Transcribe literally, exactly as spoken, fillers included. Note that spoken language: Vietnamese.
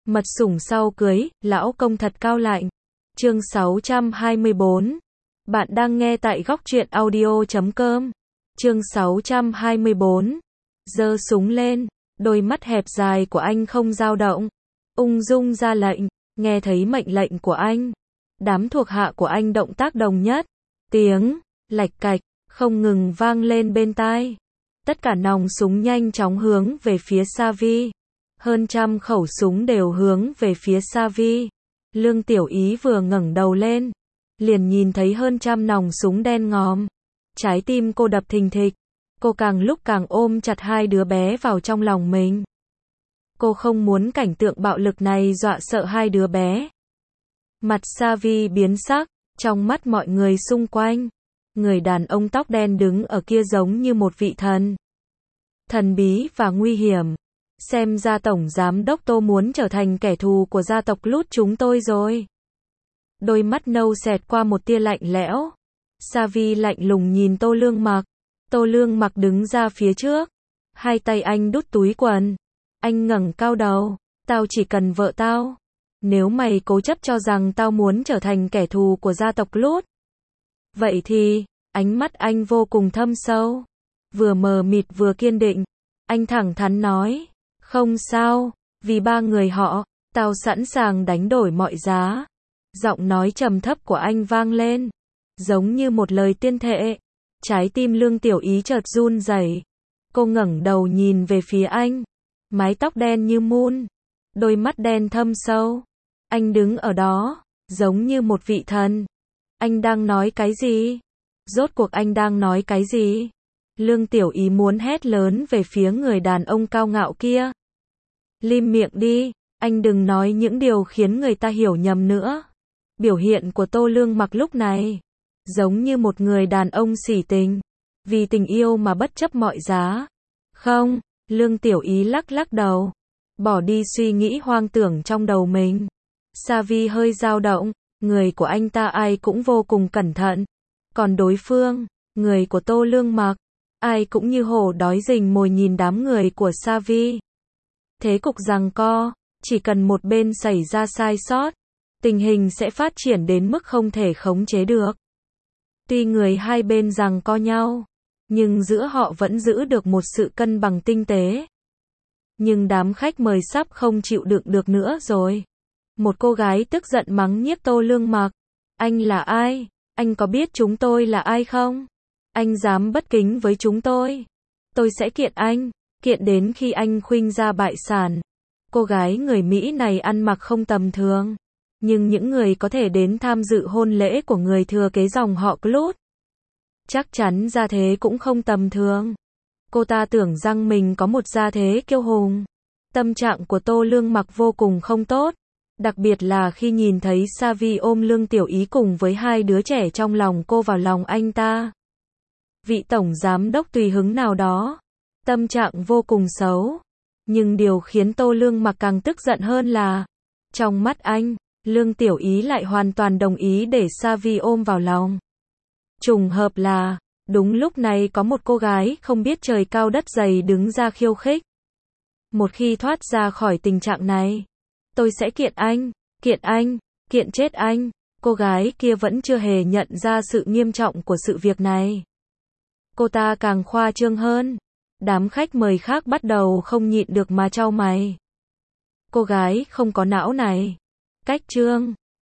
Mật sủng sau cưới, lão công thật cao lạnh. Chương sáu trăm hai mươi bốn. Bạn đang nghe tại góc truyện audio chấm com. Chương sáu trăm hai mươi bốn. Giơ súng lên, đôi mắt hẹp dài của anh không dao động, ung dung ra lệnh. Nghe thấy mệnh lệnh của anh, đám thuộc hạ của anh động tác đồng nhất, tiếng lạch cạch không ngừng vang lên bên tai. Tất cả nòng súng nhanh chóng hướng về phía Sa Vi. Hơn trăm khẩu súng đều hướng về phía Sa Vi. Lương Tiểu Ý vừa ngẩng đầu lên, liền nhìn thấy hơn trăm nòng súng đen ngòm. Trái tim cô đập thình thịch, cô càng lúc càng ôm chặt hai đứa bé vào trong lòng mình. Cô không muốn cảnh tượng bạo lực này dọa sợ hai đứa bé. Mặt Sa Vi biến sắc, trong mắt mọi người xung quanh, người đàn ông tóc đen đứng ở kia giống như một vị thần. Thần bí và nguy hiểm. Xem ra Tổng Giám Đốc Tô muốn trở thành kẻ thù của gia tộc Lút chúng tôi rồi. Đôi mắt nâu xẹt qua một tia lạnh lẽo. Sa Vi lạnh lùng nhìn Tô Lương Mặc. Tô Lương Mặc đứng ra phía trước. Hai tay anh đút túi quần. Anh ngẩng cao đầu. Tao chỉ cần vợ tao. Nếu mày cố chấp cho rằng tao muốn trở thành kẻ thù của gia tộc Lút, vậy thì, ánh mắt anh vô cùng thâm sâu. Vừa mờ mịt vừa kiên định. Anh thẳng thắn nói. Không sao, vì ba người họ, tao sẵn sàng đánh đổi mọi giá. Giọng nói trầm thấp của anh vang lên, giống như một lời tuyên thệ. Trái tim Lương Tiểu Ý chợt run rẩy. Cô ngẩng đầu nhìn về phía anh. Mái tóc đen như mun, đôi mắt đen thâm sâu. Anh đứng ở đó, giống như một vị thần. Anh đang nói cái gì? Rốt cuộc anh đang nói cái gì? Lương Tiểu Ý muốn hét lớn về phía người đàn ông cao ngạo kia. Lim miệng đi, anh đừng nói những điều khiến người ta hiểu nhầm nữa. Biểu hiện của Tô Lương Mặc lúc này, giống như một người đàn ông sỉ tình, vì tình yêu mà bất chấp mọi giá. Không, Lương Tiểu Ý lắc lắc đầu, bỏ đi suy nghĩ hoang tưởng trong đầu mình. Sa Vi hơi dao động, người của anh ta ai cũng vô cùng cẩn thận. Còn đối phương, người của Tô Lương Mặc, ai cũng như hổ đói rình mồi nhìn đám người của Sa Vi. Thế cục giằng co, chỉ cần một bên xảy ra sai sót, tình hình sẽ phát triển đến mức không thể khống chế được. Tuy người hai bên giằng co nhau, nhưng giữa họ vẫn giữ được một sự cân bằng tinh tế. Nhưng đám khách mời sắp không chịu đựng được nữa rồi. Một cô gái tức giận mắng nhiếc Tô Lương Mặc. Anh là ai? Anh có biết chúng tôi là ai không? Anh dám bất kính với chúng tôi, tôi sẽ kiện anh, kiện đến khi anh khuynh ra bại sản. Cô gái người Mỹ này ăn mặc không tầm thường, nhưng những người có thể đến tham dự hôn lễ của người thừa kế dòng họ Lút, chắc chắn gia thế cũng không tầm thường. Cô ta tưởng rằng mình có một gia thế kiêu hùng. Tâm trạng của Tô Lương Mặc vô cùng không tốt, đặc biệt là khi nhìn thấy Sa Vi ôm Lương Tiểu Ý cùng với hai đứa trẻ trong lòng cô vào lòng anh ta. Vị tổng giám đốc tùy hứng nào đó, tâm trạng vô cùng xấu. Nhưng điều khiến Tô Lương Mặc càng tức giận hơn là, trong mắt anh, Lương Tiểu Ý lại hoàn toàn đồng ý để Sa Vi ôm vào lòng. Trùng hợp là, đúng lúc này có một cô gái không biết trời cao đất dày đứng ra khiêu khích. Một khi thoát ra khỏi tình trạng này, tôi sẽ kiện anh, kiện anh, kiện chết anh. Cô gái kia vẫn chưa hề nhận ra sự nghiêm trọng của sự việc này. Cô ta càng khoa trương hơn. Đám khách mời khác bắt đầu không nhịn được mà chau mày. Cô gái không có não này. Cách trương,